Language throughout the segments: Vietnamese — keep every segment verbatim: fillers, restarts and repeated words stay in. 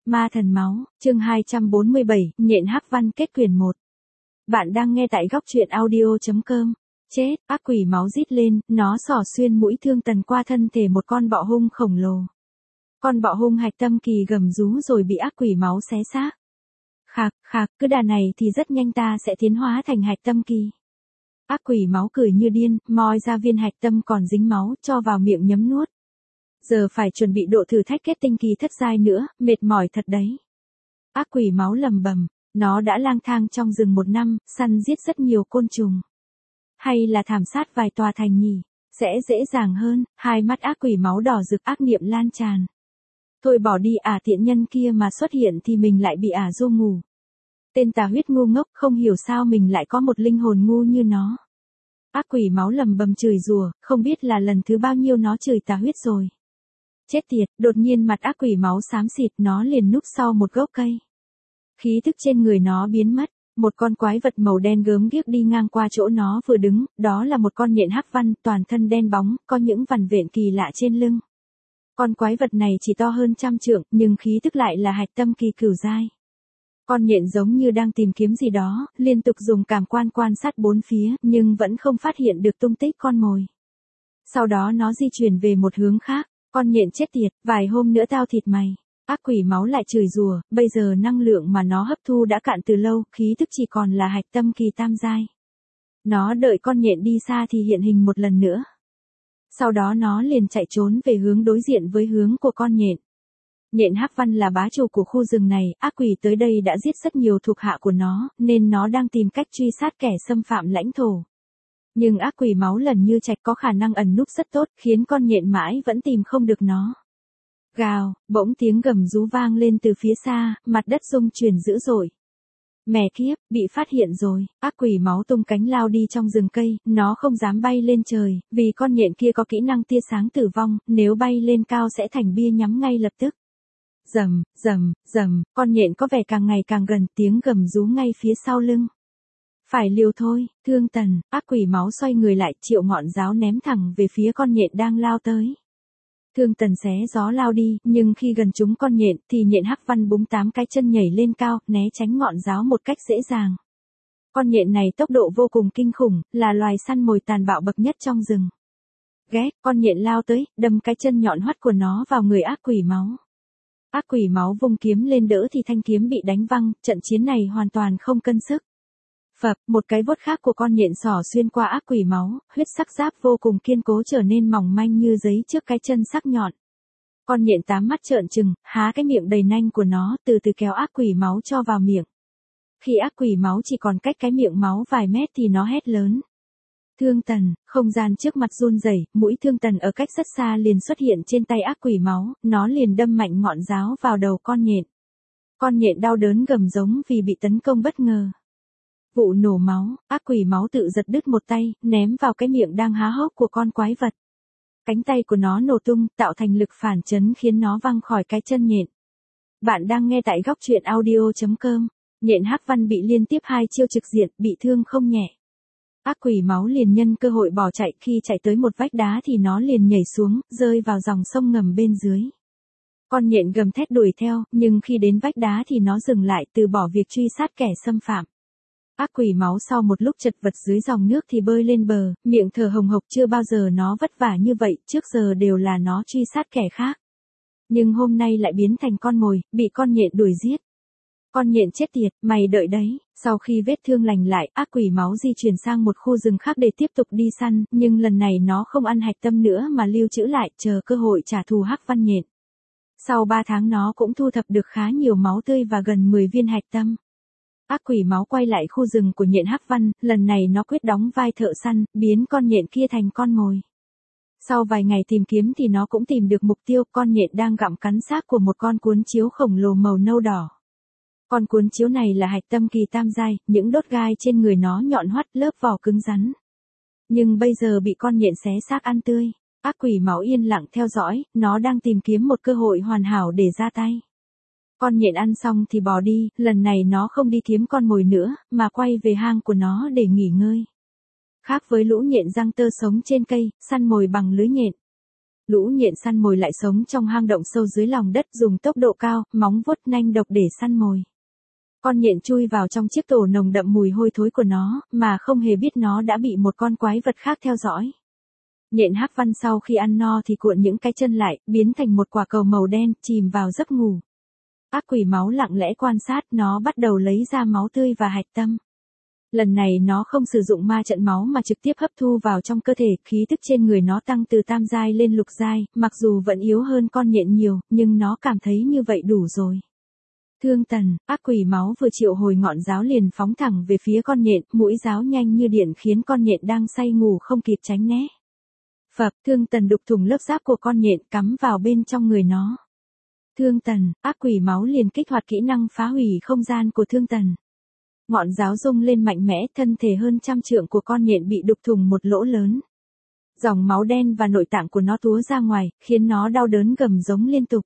Ma thần máu, chương hai trăm bốn mươi bảy, nhện hắc văn kết quyển một. Bạn đang nghe tại góc truyện audio chấm com. Chết, ác quỷ máu rít lên, nó xỏ xuyên mũi Thương Tần qua thân thể một con bọ hung khổng lồ. Con bọ hung hạch tâm kỳ gầm rú rồi bị ác quỷ máu xé xác. Khạc, khạc, cứ đà này thì rất nhanh ta sẽ tiến hóa thành hạch tâm kỳ. Ác quỷ máu cười như điên, moi ra viên hạch tâm còn dính máu, cho vào miệng nhấm nuốt. Giờ phải chuẩn bị độ thử thách kết tinh kỳ thất giai nữa, mệt mỏi thật đấy. Ác quỷ máu lầm bầm, nó đã lang thang trong rừng một năm, săn giết rất nhiều côn trùng. Hay là thảm sát vài tòa thành nhỉ, sẽ dễ dàng hơn. Hai mắt ác quỷ máu đỏ rực, ác niệm lan tràn. Thôi bỏ đi, à tiện nhân kia mà xuất hiện thì mình lại bị ả dô ngủ. Tên tà huyết ngu ngốc, không hiểu sao mình lại có một linh hồn ngu như nó. Ác quỷ máu lầm bầm chửi rủa, không biết là lần thứ bao nhiêu nó chửi tà huyết rồi. Chết tiệt, đột nhiên mặt ác quỷ máu xám xịt, nó liền núp sau một gốc cây. Khí thức trên người nó biến mất, một con quái vật màu đen gớm ghiếc đi ngang qua chỗ nó vừa đứng, đó là một con nhện hắc văn, toàn thân đen bóng, có những vằn vện kỳ lạ trên lưng. Con quái vật này chỉ to hơn trăm trượng, nhưng khí thức lại là hạch tâm kỳ cửu giai. Con nhện giống như đang tìm kiếm gì đó, liên tục dùng cảm quan quan sát bốn phía, nhưng vẫn không phát hiện được tung tích con mồi. Sau đó nó di chuyển về một hướng khác. Con nhện chết tiệt, vài hôm nữa tao thịt mày. Ác quỷ máu lại chửi rủa, bây giờ năng lượng mà nó hấp thu đã cạn từ lâu, khí thức chỉ còn là hạch tâm kỳ tam giai. Nó đợi con nhện đi xa thì hiện hình một lần nữa. Sau đó nó liền chạy trốn về hướng đối diện với hướng của con nhện. Nhện hắc văn là bá chủ của khu rừng này, ác quỷ tới đây đã giết rất nhiều thuộc hạ của nó, nên nó đang tìm cách truy sát kẻ xâm phạm lãnh thổ. Nhưng ác quỷ máu lần như trạch có khả năng ẩn núp rất tốt, khiến con nhện mãi vẫn tìm không được nó. Gào, bỗng tiếng gầm rú vang lên từ phía xa, mặt đất rung chuyển dữ dội. Mẹ kiếp, bị phát hiện rồi, ác quỷ máu tung cánh lao đi trong rừng cây, nó không dám bay lên trời, vì con nhện kia có kỹ năng tia sáng tử vong, nếu bay lên cao sẽ thành bia nhắm ngay lập tức. Rầm, rầm, rầm, con nhện có vẻ càng ngày càng gần, tiếng gầm rú ngay phía sau lưng. Phải liều thôi, Thương Tần, ác quỷ máu xoay người lại, triệu ngọn giáo ném thẳng về phía con nhện đang lao tới. Thương Tần xé gió lao đi, nhưng khi gần trúng con nhện, thì nhện hắc văn búng tám cái chân nhảy lên cao, né tránh ngọn giáo một cách dễ dàng. Con nhện này tốc độ vô cùng kinh khủng, là loài săn mồi tàn bạo bậc nhất trong rừng. Ghét, con nhện lao tới, đâm cái chân nhọn hoắt của nó vào người ác quỷ máu. Ác quỷ máu vung kiếm lên đỡ thì thanh kiếm bị đánh văng, trận chiến này hoàn toàn không cân sức. Phập, một cái vuốt khác của con nhện xỏ xuyên qua ác quỷ máu, huyết sắc giáp vô cùng kiên cố trở nên mỏng manh như giấy trước cái chân sắc nhọn. Con nhện tám mắt trợn trừng, há cái miệng đầy nanh của nó, từ từ kéo ác quỷ máu cho vào miệng. Khi ác quỷ máu chỉ còn cách cái miệng máu vài mét thì nó hét lớn. Thương Tần, không gian trước mặt run rẩy, mũi Thương Tần ở cách rất xa liền xuất hiện trên tay ác quỷ máu, nó liền đâm mạnh ngọn giáo vào đầu con nhện. Con nhện đau đớn gầm giống vì bị tấn công bất ngờ. Vụ nổ máu, ác quỷ máu tự giật đứt một tay, ném vào cái miệng đang há hốc của con quái vật. Cánh tay của nó nổ tung, tạo thành lực phản chấn khiến nó văng khỏi cái chân nhện. Bạn đang nghe tại góc truyện audio chấm com. Nhện hắc văn bị liên tiếp hai chiêu trực diện, bị thương không nhẹ. Ác quỷ máu liền nhân cơ hội bỏ chạy, khi chạy tới một vách đá thì nó liền nhảy xuống, rơi vào dòng sông ngầm bên dưới. Con nhện gầm thét đuổi theo, nhưng khi đến vách đá thì nó dừng lại, từ bỏ việc truy sát kẻ xâm phạm. Ác quỷ máu sau một lúc chật vật dưới dòng nước thì bơi lên bờ, miệng thở hồng hộc, chưa bao giờ nó vất vả như vậy, trước giờ đều là nó truy sát kẻ khác. Nhưng hôm nay lại biến thành con mồi, bị con nhện đuổi giết. Con nhện chết tiệt, mày đợi đấy. Sau khi vết thương lành lại, ác quỷ máu di chuyển sang một khu rừng khác để tiếp tục đi săn, nhưng lần này nó không ăn hạch tâm nữa mà lưu trữ lại, chờ cơ hội trả thù hắc văn nhện. Sau ba tháng nó cũng thu thập được khá nhiều máu tươi và gần mười viên hạch tâm. Ác quỷ máu quay lại khu rừng của nhện hắc văn, lần này nó quyết đóng vai thợ săn, biến con nhện kia thành con mồi. Sau vài ngày tìm kiếm thì nó cũng tìm được mục tiêu, con nhện đang gặm cắn xác của một con cuốn chiếu khổng lồ màu nâu đỏ. Con cuốn chiếu này là hạch tâm kỳ tam giai, những đốt gai trên người nó nhọn hoắt, lớp vỏ cứng rắn. Nhưng bây giờ bị con nhện xé xác ăn tươi. Ác quỷ máu yên lặng theo dõi, nó đang tìm kiếm một cơ hội hoàn hảo để ra tay. Con nhện ăn xong thì bỏ đi, lần này nó không đi kiếm con mồi nữa, mà quay về hang của nó để nghỉ ngơi. Khác với lũ nhện răng tơ sống trên cây, săn mồi bằng lưới nhện. Lũ nhện săn mồi lại sống trong hang động sâu dưới lòng đất, dùng tốc độ cao, móng vuốt nanh độc để săn mồi. Con nhện chui vào trong chiếc tổ nồng đậm mùi hôi thối của nó, mà không hề biết nó đã bị một con quái vật khác theo dõi. Nhện hắc văn sau khi ăn no thì cuộn những cái chân lại, biến thành một quả cầu màu đen, chìm vào giấc ngủ. Ác quỷ máu lặng lẽ quan sát, nó bắt đầu lấy ra máu tươi và hạch tâm. Lần này nó không sử dụng ma trận máu mà trực tiếp hấp thu vào trong cơ thể, khí tức trên người nó tăng từ tam giai lên lục giai, mặc dù vẫn yếu hơn con nhện nhiều, nhưng nó cảm thấy như vậy đủ rồi. Thương tần, ác quỷ máu vừa triệu hồi ngọn giáo liền phóng thẳng về phía con nhện, mũi giáo nhanh như điện khiến con nhện đang say ngủ không kịp tránh né. Phập, thương tần đục thủng lớp giáp của con nhện cắm vào bên trong người nó. Thương tần, ác quỷ máu liền kích hoạt kỹ năng phá hủy không gian của thương tần. Ngọn giáo rung lên mạnh mẽ, thân thể hơn trăm trượng của con nhện bị đục thủng một lỗ lớn. Dòng máu đen và nội tạng của nó túa ra ngoài, khiến nó đau đớn gầm giống liên tục.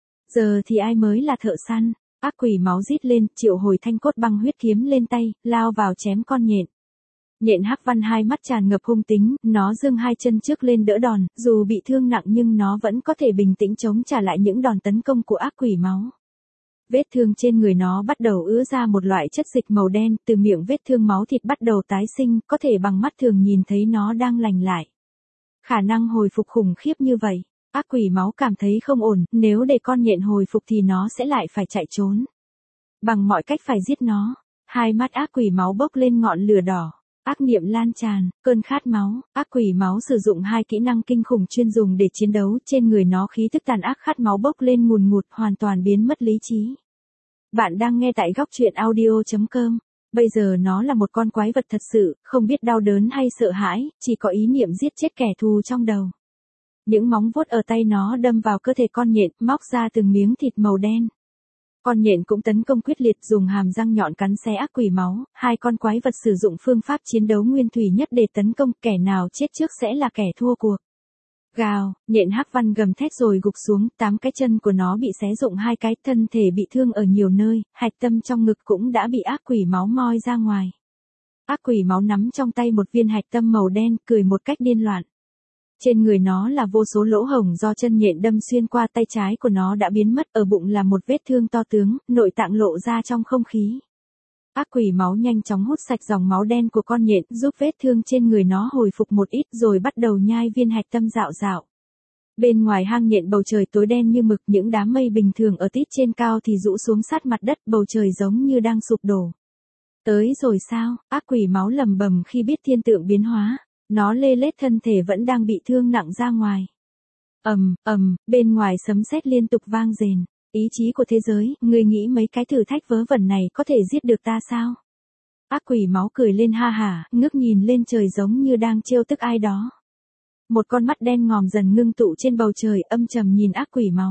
Giờ thì ai mới là thợ săn? Ác quỷ máu rít lên, triệu hồi thanh cốt băng huyết kiếm lên tay, lao vào chém con nhện. Nhện hắc văn hai mắt tràn ngập hung tính, nó giương hai chân trước lên đỡ đòn, dù bị thương nặng nhưng nó vẫn có thể bình tĩnh chống trả lại những đòn tấn công của ác quỷ máu. Vết thương trên người nó bắt đầu ứa ra một loại chất dịch màu đen, từ miệng vết thương máu thịt bắt đầu tái sinh, có thể bằng mắt thường nhìn thấy nó đang lành lại. Khả năng hồi phục khủng khiếp như vậy, ác quỷ máu cảm thấy không ổn, nếu để con nhện hồi phục thì nó sẽ lại phải chạy trốn. Bằng mọi cách phải giết nó. Hai mắt ác quỷ máu bốc lên ngọn lửa đỏ. Ác niệm lan tràn, cơn khát máu, ác quỷ máu sử dụng hai kỹ năng kinh khủng chuyên dùng để chiến đấu, trên người nó khí tức tàn ác khát máu bốc lên ngùn ngụt, hoàn toàn biến mất lý trí. Bạn đang nghe tại góc truyện audio chấm com. Bây giờ nó là một con quái vật thật sự, không biết đau đớn hay sợ hãi, chỉ có ý niệm giết chết kẻ thù trong đầu. Những móng vuốt ở tay nó đâm vào cơ thể con nhện, móc ra từng miếng thịt màu đen. Con nhện cũng tấn công quyết liệt, dùng hàm răng nhọn cắn xé ác quỷ máu, hai con quái vật sử dụng phương pháp chiến đấu nguyên thủy nhất để tấn công, kẻ nào chết trước sẽ là kẻ thua cuộc. Gào, nhện hắc văn gầm thét rồi gục xuống, tám cái chân của nó bị xé rụng hai cái, thân thể bị thương ở nhiều nơi, hạch tâm trong ngực cũng đã bị ác quỷ máu moi ra ngoài. Ác quỷ máu nắm trong tay một viên hạch tâm màu đen, cười một cách điên loạn. Trên người nó là vô số lỗ hổng do chân nhện đâm xuyên qua, tay trái của nó đã biến mất, ở bụng là một vết thương to tướng, nội tạng lộ ra trong không khí. Ác quỷ máu nhanh chóng hút sạch dòng máu đen của con nhện, giúp vết thương trên người nó hồi phục một ít rồi bắt đầu nhai viên hạch tâm dạo dạo. Bên ngoài hang nhện bầu trời tối đen như mực, những đám mây bình thường ở tít trên cao thì rũ xuống sát mặt đất, bầu trời giống như đang sụp đổ. Tới rồi sao? Ác quỷ máu lầm bầm khi biết thiên tượng biến hóa. Nó lê lết thân thể vẫn đang bị thương nặng ra ngoài. Ầm, ầm, bên ngoài sấm sét liên tục vang rền. Ý chí của thế giới, ngươi nghĩ mấy cái thử thách vớ vẩn này có thể giết được ta sao? Ác quỷ máu cười lên ha hả, ngước nhìn lên trời giống như đang trêu tức ai đó. Một con mắt đen ngòm dần ngưng tụ trên bầu trời, âm trầm nhìn ác quỷ máu.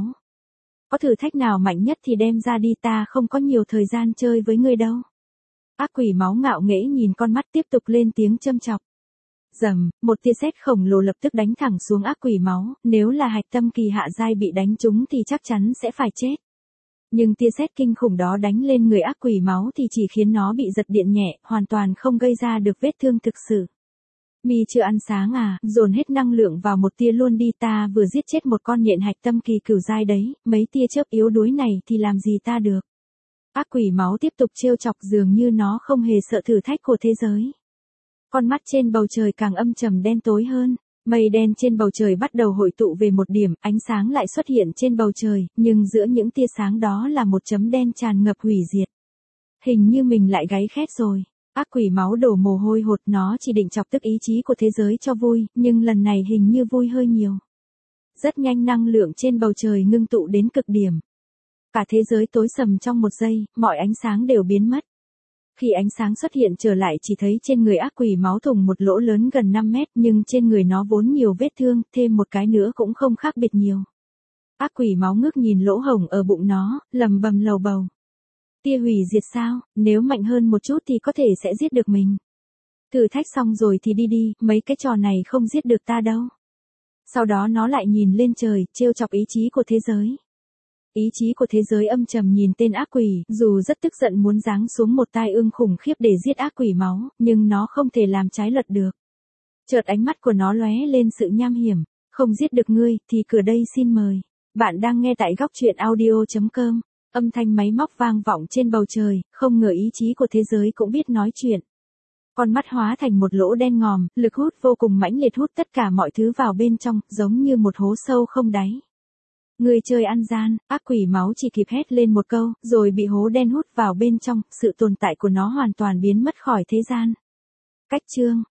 Có thử thách nào mạnh nhất thì đem ra đi, ta không có nhiều thời gian chơi với ngươi đâu. Ác quỷ máu ngạo nghễ nhìn con mắt, tiếp tục lên tiếng châm chọc. Rầm, một tia sét khổng lồ lập tức đánh thẳng xuống ác quỷ máu, nếu là hạch tâm kỳ hạ giai bị đánh trúng thì chắc chắn sẽ phải chết. Nhưng tia sét kinh khủng đó đánh lên người ác quỷ máu thì chỉ khiến nó bị giật điện nhẹ, hoàn toàn không gây ra được vết thương thực sự. Mi chưa ăn sáng à, dồn hết năng lượng vào một tia luôn đi, ta vừa giết chết một con nhện hạch tâm kỳ cửu giai đấy, mấy tia chớp yếu đuối này thì làm gì ta được. Ác quỷ máu tiếp tục trêu chọc, dường như nó không hề sợ thử thách của thế giới. Con mắt trên bầu trời càng âm trầm đen tối hơn, mây đen trên bầu trời bắt đầu hội tụ về một điểm, ánh sáng lại xuất hiện trên bầu trời, nhưng giữa những tia sáng đó là một chấm đen tràn ngập hủy diệt. Hình như mình lại gáy khét rồi. Ác quỷ máu đổ mồ hôi hột, nó chỉ định chọc tức ý chí của thế giới cho vui, nhưng lần này hình như vui hơi nhiều. Rất nhanh năng lượng trên bầu trời ngưng tụ đến cực điểm. Cả thế giới tối sầm trong một giây, mọi ánh sáng đều biến mất. Khi ánh sáng xuất hiện trở lại chỉ thấy trên người ác quỷ máu thủng một lỗ lớn gần năm mét, nhưng trên người nó vốn nhiều vết thương, thêm một cái nữa cũng không khác biệt nhiều. Ác quỷ máu ngước nhìn lỗ hổng ở bụng nó, lầm bầm lầu bầu. Tia hủy diệt sao, nếu mạnh hơn một chút thì có thể sẽ giết được mình. Thử thách xong rồi thì đi đi, mấy cái trò này không giết được ta đâu. Sau đó nó lại nhìn lên trời, trêu chọc ý chí của thế giới. Ý chí của thế giới âm trầm nhìn tên ác quỷ, dù rất tức giận muốn giáng xuống một tai ương khủng khiếp để giết ác quỷ máu, nhưng nó không thể làm trái luật được. Chợt ánh mắt của nó lóe lên sự nham hiểm, Không giết được ngươi, thì cửa đây xin mời. Bạn đang nghe tại góc truyện audio.com. Âm thanh máy móc vang vọng trên bầu trời, không ngờ ý chí của thế giới cũng biết nói chuyện. Con mắt hóa thành một lỗ đen ngòm, lực hút vô cùng mãnh liệt hút tất cả mọi thứ vào bên trong, giống như một hố sâu không đáy. Người chơi ăn gian, ác quỷ máu chỉ kịp hét lên một câu, rồi bị hố đen hút vào bên trong, sự tồn tại của nó hoàn toàn biến mất khỏi thế gian. Cách chương,